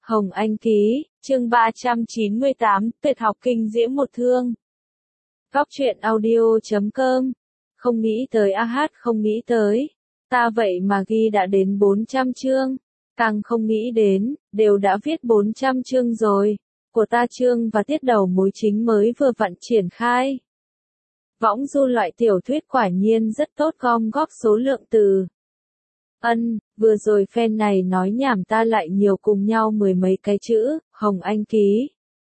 Hồng Anh ký, chương 398, tuyệt học kinh diễm một thương. Góc truyện audio.com. Không nghĩ tới không nghĩ tới. Ta vậy mà ghi đã đến 400 chương. Càng không nghĩ đến, đều đã viết 400 chương rồi. Của ta chương và tiết đầu mối chính mới vừa vặn triển khai. Võng du loại tiểu thuyết quả nhiên rất tốt gom góp số lượng từ. Vừa rồi fan này nói nhảm ta lại nhiều cùng nhau mười mấy cái chữ, Hồng Anh ký.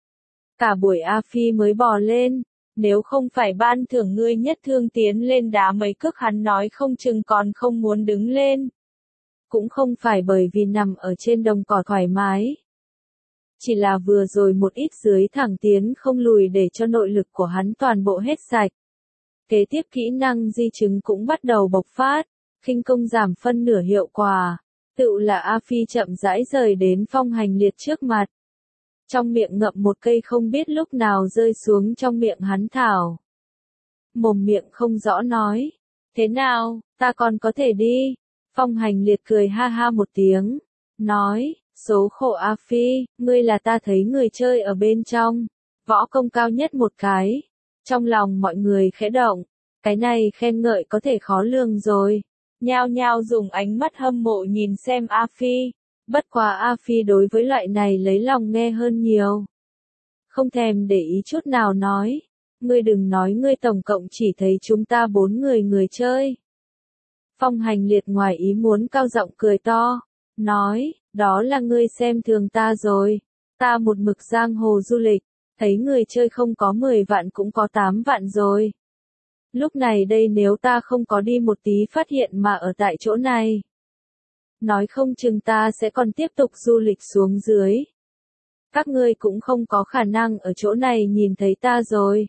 Cả buổi A Phi mới bò lên, nếu không phải ban thưởng ngươi nhất thương tiến lên đá mấy cước hắn nói không chừng còn không muốn đứng lên. Cũng không phải bởi vì nằm ở trên đồng cỏ thoải mái. Chỉ là vừa rồi một ít dưới thẳng tiến không lùi để cho nội lực của hắn toàn bộ hết sạch. Kế tiếp kỹ năng di chứng cũng bắt đầu bộc phát. Khinh công giảm phân nửa hiệu quả, tựu là A Phi chậm rãi rời đến Phong Hành Liệt trước mặt. Trong miệng ngậm một cây không biết lúc nào rơi xuống trong miệng hắn thảo. Mồm miệng không rõ nói, thế nào, ta còn có thể đi. Phong Hành Liệt cười ha ha một tiếng, nói, số khổ A Phi, ngươi là ta thấy người chơi ở bên trong, võ công cao nhất một cái. Trong lòng mọi người khẽ động, cái này khen ngợi có thể khó lường rồi. Nhao nhao dùng ánh mắt hâm mộ nhìn xem A Phi. Bất quá A Phi đối với loại này lấy lòng nghe hơn nhiều. Không thèm để ý chút nào nói. Ngươi đừng nói ngươi tổng cộng chỉ thấy chúng ta 4 người chơi. Phong Hành Liệt ngoài ý muốn cao giọng cười to. Nói, đó là ngươi xem thường ta rồi. Ta một mực giang hồ du lịch. Thấy người chơi không có 10 vạn cũng có 8 vạn rồi. Lúc này đây nếu ta không có đi một tí phát hiện mà ở tại chỗ này. Nói không chừng ta sẽ còn tiếp tục du lịch xuống dưới. Các ngươi cũng không có khả năng ở chỗ này nhìn thấy ta rồi.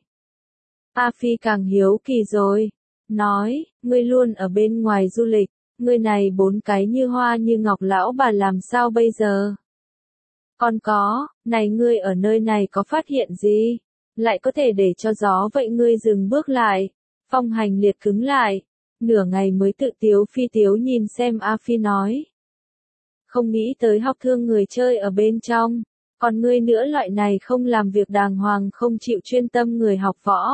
A Phi càng hiếu kỳ rồi. Nói, ngươi luôn ở bên ngoài du lịch. Ngươi này 4 cái như hoa như ngọc lão bà làm sao bây giờ? Còn có, này ngươi ở nơi này có phát hiện gì? Lại có thể để cho gió vậy ngươi dừng bước lại. Phong Hành Liệt cứng lại, nửa ngày mới tự tiếu phi tiếu nhìn xem A Phi nói. Không nghĩ tới học thương người chơi ở bên trong, còn ngươi nữa loại này không làm việc đàng hoàng không chịu chuyên tâm người học võ.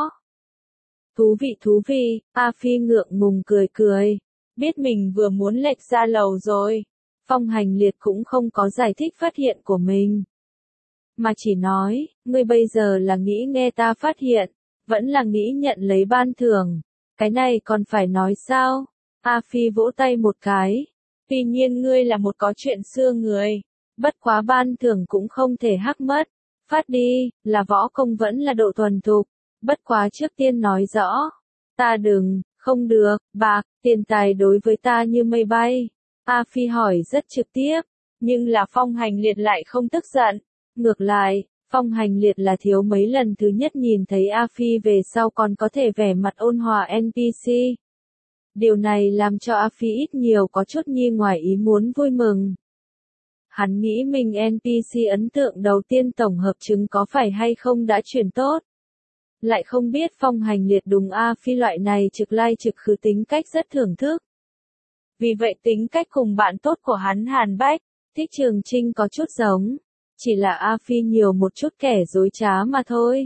Thú vị, A Phi ngượng ngùng cười, biết mình vừa muốn lệch ra lầu rồi. Phong Hành Liệt cũng không có giải thích phát hiện của mình. Mà chỉ nói, ngươi bây giờ là nghĩ nghe ta phát hiện. Vẫn là nghĩ nhận lấy ban thưởng. Cái này còn phải nói sao? A Phi vỗ tay một cái. Tuy nhiên ngươi là một có chuyện xưa người. Bất quá ban thưởng cũng không thể hắc mất. Phát đi, là võ công vẫn là độ thuần thục. Bất quá trước tiên nói rõ. Ta không được, bạc, tiền tài đối với ta như mây bay. A Phi hỏi rất trực tiếp. Nhưng là Phong Hành Liệt lại không tức giận. Ngược lại. Phong Hành Liệt là thiếu mấy lần thứ nhất nhìn thấy A Phi về sau còn có thể vẻ mặt ôn hòa NPC. Điều này làm cho A Phi ít nhiều có chút nhi ngoài ý muốn vui mừng. Hắn nghĩ mình NPC ấn tượng đầu tiên tổng hợp chứng có phải hay không đã chuyển tốt. Lại không biết Phong Hành Liệt đúng A Phi loại này trực lai trực khứ tính cách rất thưởng thức. Vì vậy tính cách cùng bạn tốt của hắn Hàn Bách, Thích Trường Trinh có chút giống. Chỉ là A Phi nhiều một chút kẻ dối trá mà thôi.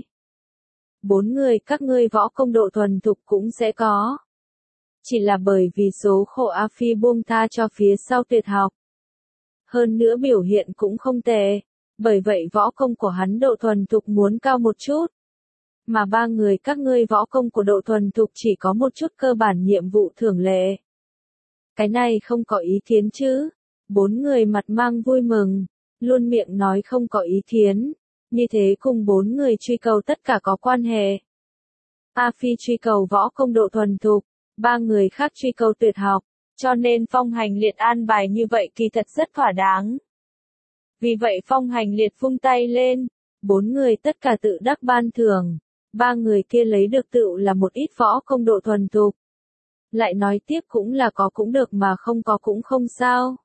4 người các ngươi võ công độ thuần thục cũng sẽ có. Chỉ là bởi vì số khổ A Phi buông tha cho phía sau tuyệt học. Hơn nữa biểu hiện cũng không tệ. Bởi vậy võ công của hắn độ thuần thục muốn cao một chút. Mà 3 người các ngươi võ công của độ thuần thục chỉ có một chút cơ bản nhiệm vụ thường lệ. Cái này không có ý kiến chứ. 4 người mặt mang vui mừng. Luôn miệng nói không có ý kiến, như thế cùng 4 người truy cầu tất cả có quan hệ. A Phi truy cầu võ công độ thuần thục, 3 người khác truy cầu tuyệt học, cho nên Phong Hành Liệt an bài như vậy kỳ thật rất thỏa đáng. Vì vậy Phong Hành Liệt vung tay lên, 4 người tất cả tự đắc ban thưởng, 3 người kia lấy được tựu là một ít võ công độ thuần thục. Lại nói tiếp cũng là có cũng được mà không có cũng không sao.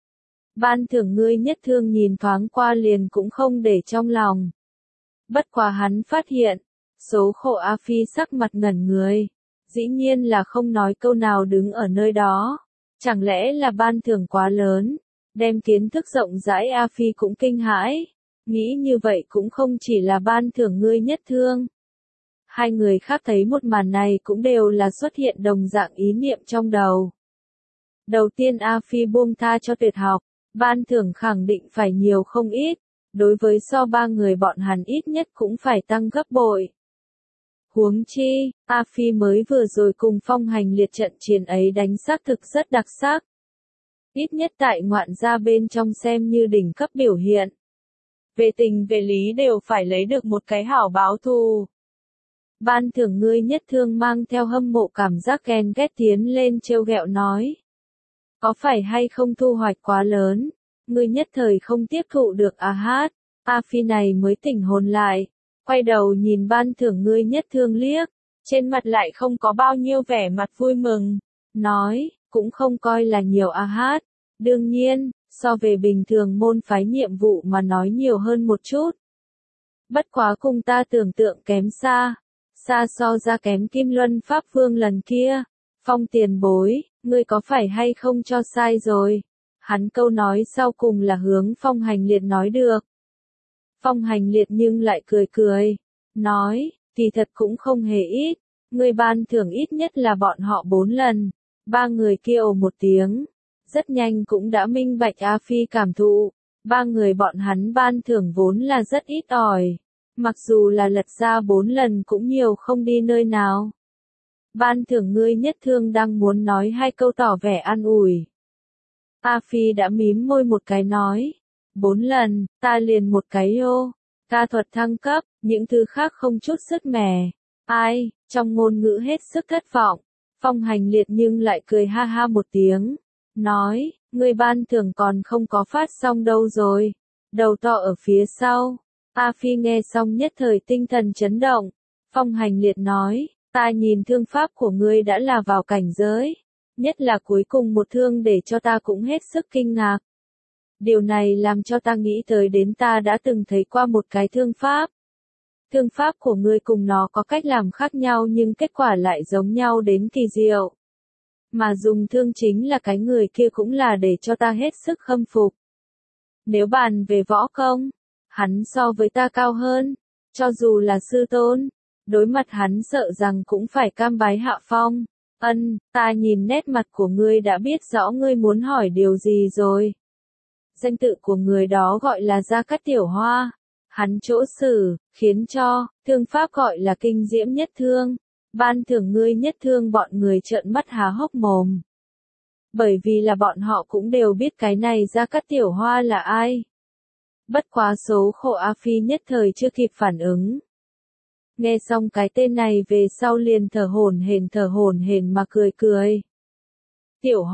Ban thưởng ngươi nhất thương nhìn thoáng qua liền cũng không để trong lòng. Bất quá hắn phát hiện, số khổ A Phi sắc mặt ngẩn người. Dĩ nhiên là không nói câu nào đứng ở nơi đó. Chẳng lẽ là ban thưởng quá lớn, đem kiến thức rộng rãi A Phi cũng kinh hãi. Nghĩ như vậy cũng không chỉ là ban thưởng ngươi nhất thương. Hai người khác thấy một màn này cũng đều là xuất hiện đồng dạng ý niệm trong đầu. Đầu tiên A Phi buông tha cho tuyệt học, ban thưởng khẳng định phải nhiều không ít, đối với so ba người bọn hắn ít nhất cũng phải tăng gấp bội. Huống chi, A Phi mới vừa rồi cùng Phong Hành Liệt trận chiến ấy đánh xác thực rất đặc sắc. Ít nhất tại ngoạn gia bên trong xem như đỉnh cấp biểu hiện. Về tình về lý đều phải lấy được một cái hảo báo thù. Ban thưởng ngươi nhất thương mang theo hâm mộ cảm giác ghen ghét tiến lên trêu ghẹo nói. Có phải hay không thu hoạch quá lớn, ngươi nhất thời không tiếp thụ được à hát. A Phi này mới tỉnh hồn lại, quay đầu nhìn ban thưởng ngươi nhất thương liếc, trên mặt lại không có bao nhiêu vẻ mặt vui mừng, nói, cũng không coi là nhiều à hát. Đương nhiên, so về bình thường môn phái nhiệm vụ mà nói nhiều hơn một chút. Bất quá cùng ta tưởng tượng kém xa, xa so ra kém Kim Luân Pháp Vương lần kia. Phong tiền bối, ngươi có phải hay không cho sai rồi? Hắn câu nói sau cùng là hướng Phong Hành Liệt nói được. Phong Hành Liệt nhưng lại cười cười, nói, kỳ thật cũng không hề ít, ngươi ban thưởng ít nhất là bọn họ 4 lần. Ba người kia ồ một tiếng, rất nhanh cũng đã minh bạch A Phi cảm thụ, ba người bọn hắn ban thưởng vốn là rất ít ỏi, mặc dù là lật ra 4 lần cũng nhiều không đi nơi nào. Ban thưởng ngươi nhất thương đang muốn nói hai câu tỏ vẻ an ủi. A Phi đã mím môi một cái nói, 4 lần, ta liền một cái ô, ca thuật thăng cấp, những thứ khác không chút sức mẻ. Ai, trong ngôn ngữ hết sức thất vọng, Phong Hành Liệt nhưng lại cười ha ha một tiếng, nói, ngươi ban thưởng còn không có phát xong đâu rồi, đầu to ở phía sau. A Phi nghe xong nhất thời tinh thần chấn động, Phong Hành Liệt nói, ta nhìn thương pháp của ngươi đã là vào cảnh giới, nhất là cuối cùng một thương để cho ta cũng hết sức kinh ngạc. Điều này làm cho ta nghĩ tới đến ta đã từng thấy qua một cái thương pháp. Thương pháp của ngươi cùng nó có cách làm khác nhau nhưng kết quả lại giống nhau đến kỳ diệu. Mà dùng thương chính là cái người kia cũng là để cho ta hết sức khâm phục. Nếu bàn về võ công, hắn so với ta cao hơn, cho dù là sư tôn, đối mặt hắn sợ rằng cũng phải cam bái hạ phong. Ta nhìn nét mặt của ngươi đã biết rõ ngươi muốn hỏi điều gì rồi. Danh tự của người đó gọi là Gia Cát Tiểu Hoa. Hắn chỗ xử, khiến cho, thương pháp gọi là kinh diễm nhất thương. Ban thưởng ngươi nhất thương bọn người trợn mắt há hốc mồm. Bởi vì là bọn họ cũng đều biết cái này Gia Cát Tiểu Hoa là ai. Bất quá số khổ A Phi nhất thời chưa kịp phản ứng. Nghe xong cái tên này về sau liền thở hổn hển mà cười cười. Tiểu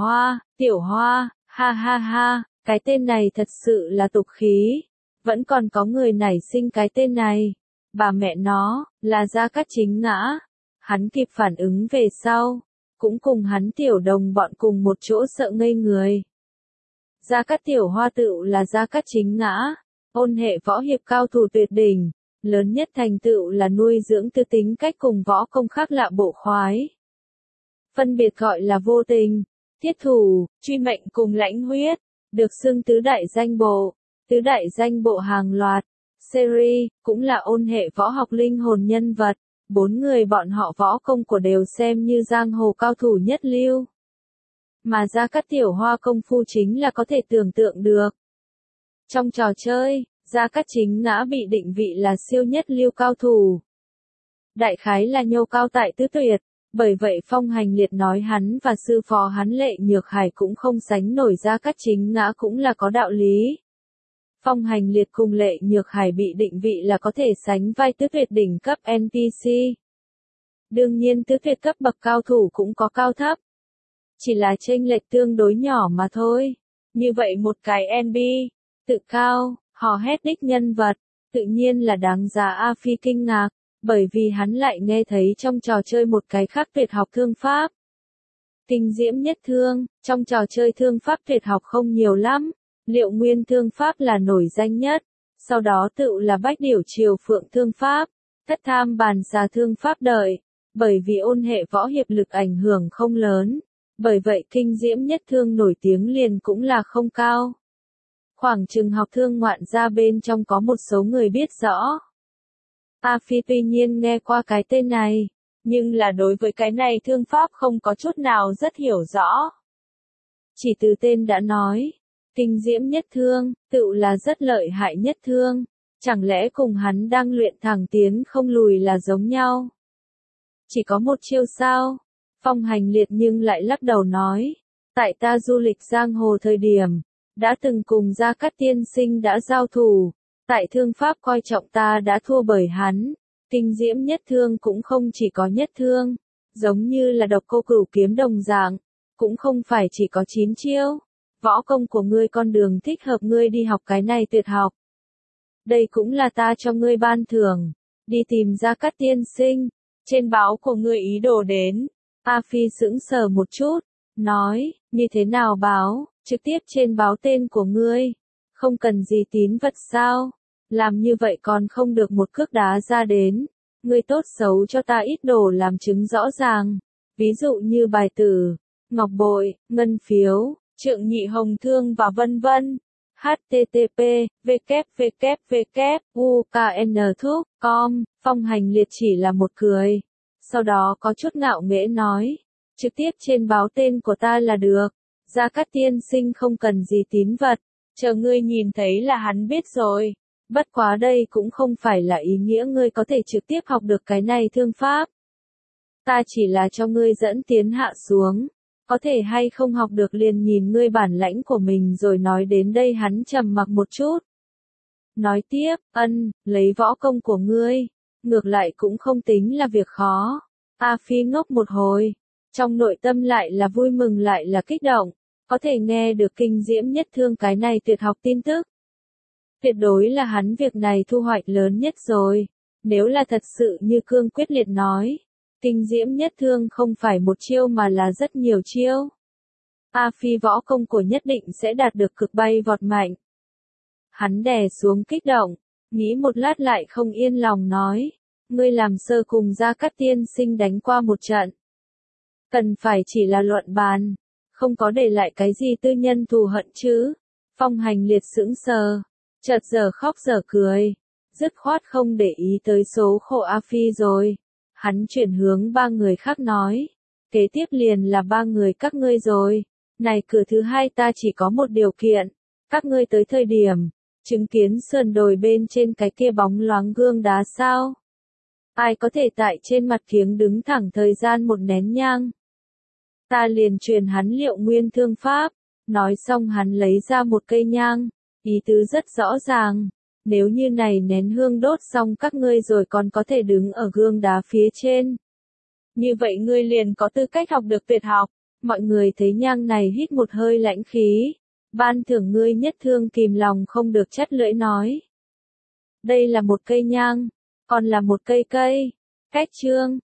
Hoa, ha ha ha, cái tên này thật sự là tục khí. Vẫn còn có người nảy sinh cái tên này. Bà mẹ nó, là Gia Cát Chính Ngã. Hắn kịp phản ứng về sau, cũng cùng hắn tiểu đồng bọn cùng một chỗ sợ ngây người. Gia Cát Tiểu Hoa tựu là Gia Cát Chính Ngã, ôn hệ võ hiệp cao thủ tuyệt đỉnh, lớn nhất thành tựu là nuôi dưỡng tư tính cách cùng võ công khác lạ bộ khoái. Phân biệt gọi là vô tình, thiết thủ, truy mệnh cùng lãnh huyết, được xưng tứ đại danh bộ hàng loạt, series, cũng là ôn hệ võ học linh hồn nhân vật. 4 người bọn họ võ công của đều xem như giang hồ cao thủ nhất lưu. Mà Gia Cát Tiểu Hoa công phu chính là có thể tưởng tượng được. Trong trò chơi, Gia Cát Chính Ngã bị định vị là siêu nhất lưu cao thủ. Đại khái là nhô cao tại tứ tuyệt, bởi vậy Phong Hành Liệt nói hắn và sư phó hắn Lệ Nhược Hải cũng không sánh nổi Gia Cát Chính Ngã cũng là có đạo lý. Phong Hành Liệt cùng Lệ Nhược Hải bị định vị là có thể sánh vai tứ tuyệt đỉnh cấp NPC. Đương nhiên tứ tuyệt cấp bậc cao thủ cũng có cao thấp. Chỉ là chênh lệch tương đối nhỏ mà thôi. Như vậy một cái NB, tự cao, hò hét đích nhân vật, tự nhiên là đáng giá A Phi kinh ngạc, bởi vì hắn lại nghe thấy trong trò chơi một cái khác tuyệt học thương pháp. Kinh diễm nhất thương, trong trò chơi thương pháp tuyệt học không nhiều lắm. Liệu nguyên thương pháp là nổi danh nhất, sau đó tựu là bách điểu triều phượng thương pháp, thất tham bàn xà thương pháp đợi, bởi vì ôn hệ võ hiệp lực ảnh hưởng không lớn, bởi vậy kinh diễm nhất thương nổi tiếng liền cũng là không cao. Khoảng chừng học thương ngoạn gia bên trong có một số người biết rõ. A Phi tuy nhiên nghe qua cái tên này, nhưng là đối với cái này thương pháp không có chút nào rất hiểu rõ. Chỉ từ tên đã nói, kinh diễm nhất thương, tựu là rất lợi hại nhất thương, chẳng lẽ cùng hắn đang luyện thẳng tiến không lùi là giống nhau? Chỉ có một chiêu sao? Phong Hành Liệt nhưng lại lắc đầu nói, tại ta du lịch giang hồ thời điểm, đã từng cùng Gia Cát tiên sinh đã giao thủ, tại thương pháp coi trọng ta đã thua bởi hắn, kinh diễm nhất thương cũng không chỉ có nhất thương, giống như là độc cô cửu kiếm đồng dạng, cũng không phải chỉ có 9 chiêu, võ công của ngươi con đường thích hợp ngươi đi học cái này tuyệt học. Đây cũng là ta cho ngươi ban thưởng, đi tìm Gia Cát tiên sinh, trên báo của ngươi ý đồ đến. A Phi sững sờ một chút, nói, như thế nào báo, trực tiếp trên báo tên của ngươi, không cần gì tín vật sao, làm như vậy còn không được một cước đá ra đến, ngươi tốt xấu cho ta ít đồ làm chứng rõ ràng, ví dụ như bài tử, ngọc bội, ngân phiếu, trượng nhị hồng thương và vân vân. http www.uknthuc.com Phong Hành Liệt chỉ là một cười, sau đó có chút ngạo nghễ nói, trực tiếp trên báo tên của ta là được, Gia Cát tiên sinh không cần gì tín vật, chờ ngươi nhìn thấy là hắn biết rồi, bất quá đây cũng không phải là ý nghĩa ngươi có thể trực tiếp học được cái này thương pháp. Ta chỉ là cho ngươi dẫn tiến hạ xuống, có thể hay không học được liền nhìn ngươi bản lãnh của mình rồi. Nói đến đây hắn trầm mặc một chút. Nói tiếp, lấy võ công của ngươi, ngược lại cũng không tính là việc khó. A Phi ngốc một hồi, trong nội tâm lại là vui mừng lại là kích động, có thể nghe được kinh diễm nhất thương cái này tuyệt học tin tức. Tuyệt đối là hắn việc này thu hoạch lớn nhất rồi, nếu là thật sự như Cương Quyết Liệt nói. Kinh diễm nhất thương không phải một chiêu mà là rất nhiều chiêu. A Phi võ công của nhất định sẽ đạt được cực bay vọt mạnh. Hắn đè xuống kích động, nghĩ một lát lại không yên lòng nói, ngươi làm sơ cùng Gia Cát tiên sinh đánh qua một trận. Cần phải chỉ là luận bàn, không có để lại cái gì tư nhân thù hận chứ. Phong Hành Liệt sững sờ, chợt giờ khóc giờ cười, dứt khoát không để ý tới số khổ A Phi rồi. Hắn chuyển hướng ba người khác nói, kế tiếp liền là ba người các ngươi rồi, này cửa thứ hai ta chỉ có một điều kiện, các ngươi tới thời điểm, chứng kiến sườn đồi bên trên cái kia bóng loáng gương đá sao? Ai có thể tại trên mặt kiếng đứng thẳng thời gian một nén nhang? Ta liền truyền hắn Liệu Nguyên thương pháp, nói xong hắn lấy ra một cây nhang, ý tứ rất rõ ràng. Nếu như này nén hương đốt xong các ngươi rồi còn có thể đứng ở gương đá phía trên. Như vậy ngươi liền có tư cách học được tuyệt học. Mọi người thấy nhang này hít một hơi lãnh khí. Ban thưởng ngươi nhất thương kìm lòng không được chắt lưỡi nói. Đây là một cây nhang, còn là một cây. Cách chương.